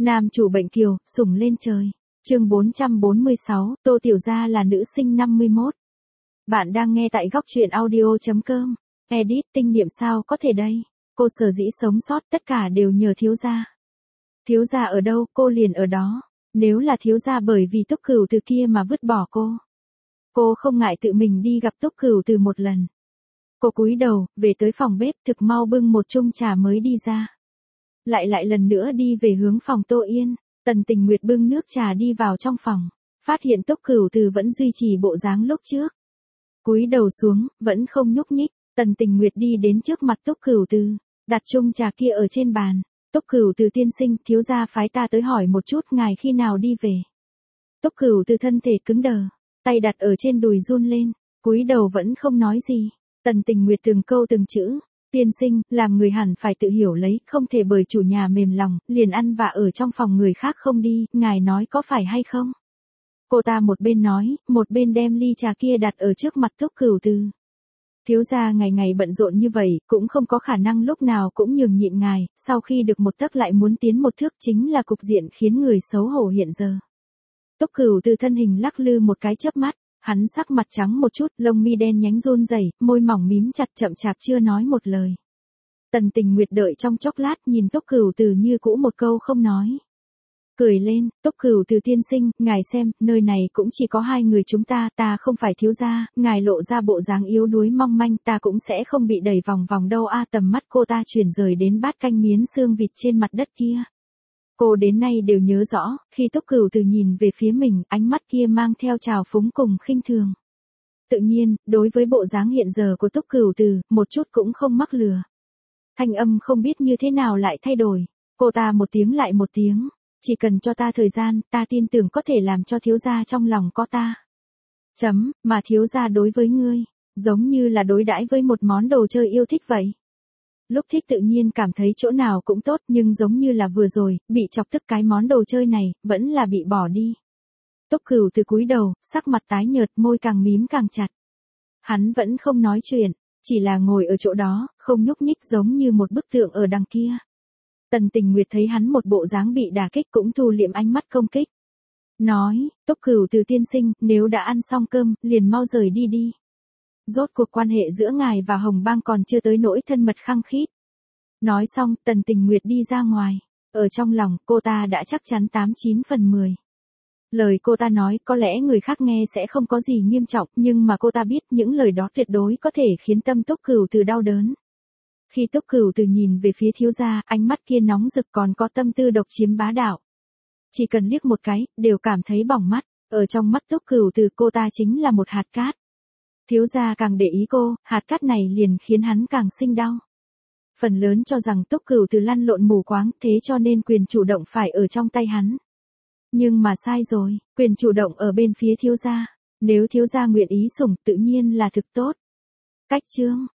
Nam chủ bệnh kiều, sủng lên trời. Chương 446, Tô Tiểu Gia là nữ sinh 51. Bạn đang nghe tại góc truyện audio.com. Edit tinh niệm sao có thể đây? Cô sở dĩ sống sót tất cả đều nhờ thiếu gia. Thiếu gia ở đâu, cô liền ở đó. Nếu là thiếu gia bởi vì Túc Cửu Từ kia mà vứt bỏ cô không ngại tự mình đi gặp Túc Cửu Từ một lần. Cô cúi đầu, về tới phòng bếp thực mau bưng một chung trà mới đi ra. Lại lần nữa đi về hướng phòng Tô Yên, Tần Tình Nguyệt bưng nước trà đi vào trong phòng, phát hiện Túc Cửu Từ vẫn duy trì bộ dáng lúc trước. Cúi đầu xuống, vẫn không nhúc nhích, Tần Tình Nguyệt đi đến trước mặt Túc Cửu Từ, đặt chung trà kia ở trên bàn. Túc Cửu Từ tiên sinh, thiếu gia phái ta tới hỏi một chút ngài khi nào đi về. Túc Cửu Từ thân thể cứng đờ, tay đặt ở trên đùi run lên, cúi đầu vẫn không nói gì. Tần Tình Nguyệt từng câu từng chữ, tiên sinh, làm người hẳn phải tự hiểu lấy, không thể bởi chủ nhà mềm lòng, liền ăn vạ ở trong phòng người khác không đi, ngài nói có phải hay không? Cô ta một bên nói, một bên đem ly trà kia đặt ở trước mặt Túc Cửu Từ. Thiếu gia ngày ngày bận rộn như vậy, cũng không có khả năng lúc nào cũng nhường nhịn ngài, sau khi được một tấc lại muốn tiến một thước chính là cục diện khiến người xấu hổ hiện giờ. Túc Cửu Từ thân hình lắc lư một cái chớp mắt, hắn sắc mặt trắng một chút, lông mi đen nhánh run rẩy, môi mỏng mím chặt chậm chạp chưa nói một lời. Tần Tình Nguyệt đợi trong chốc lát nhìn Túc Cửu Từ như cũ một câu không nói. Cười lên, Túc Cửu Từ tiên sinh, ngài xem, nơi này cũng chỉ có hai người chúng ta không phải thiếu gia, ngài lộ ra bộ dáng yếu đuối mong manh ta cũng sẽ không bị đẩy vòng vòng đâu a. Tầm mắt cô ta chuyển rời đến bát canh miến xương vịt trên mặt đất kia. Cô đến nay đều nhớ rõ, khi Túc Cửu Từ nhìn về phía mình, ánh mắt kia mang theo trào phúng cùng khinh thường. Tự nhiên, đối với bộ dáng hiện giờ của Túc Cửu Từ, một chút cũng không mắc lừa. Thanh âm không biết như thế nào lại thay đổi, cô ta một tiếng lại một tiếng, chỉ cần cho ta thời gian, ta tin tưởng có thể làm cho thiếu gia trong lòng có ta. Mà thiếu gia đối với ngươi, giống như là đối đãi với một món đồ chơi yêu thích vậy. Lúc thích tự nhiên cảm thấy chỗ nào cũng tốt nhưng giống như là vừa rồi, bị chọc tức cái món đồ chơi này, vẫn là bị bỏ đi. Túc Cửu Từ cúi đầu, sắc mặt tái nhợt, môi càng mím càng chặt. Hắn vẫn không nói chuyện, chỉ là ngồi ở chỗ đó, không nhúc nhích giống như một bức tượng ở đằng kia. Tần Tình Nguyệt thấy hắn một bộ dáng bị đả kích cũng thu liệm ánh mắt công kích. Nói, Túc Cửu Từ tiên sinh, nếu đã ăn xong cơm, liền mau rời đi đi. Rốt cuộc quan hệ giữa ngài và Hồng Bang còn chưa tới nỗi thân mật khăng khít. Nói xong, Tần Tình Nguyệt đi ra ngoài. Ở trong lòng, cô ta đã chắc chắn 89 phần 10. Lời cô ta nói có lẽ người khác nghe sẽ không có gì nghiêm trọng, nhưng mà cô ta biết những lời đó tuyệt đối có thể khiến tâm Túc Cửu Từ đau đớn. Khi Túc Cửu Từ nhìn về phía thiếu gia, ánh mắt kia nóng rực còn có tâm tư độc chiếm bá đạo. Chỉ cần liếc một cái, đều cảm thấy bỏng mắt, ở trong mắt Túc Cửu Từ cô ta chính là một hạt cát. Thiếu gia càng để ý cô, hạt cát này liền khiến hắn càng sinh đau. Phần lớn cho rằng Túc Cửu Từ lăn lộn mù quáng, thế cho nên quyền chủ động phải ở trong tay hắn. Nhưng mà sai rồi, quyền chủ động ở bên phía thiếu gia. Nếu thiếu gia nguyện ý sủng, tự nhiên là thực tốt. Cách chương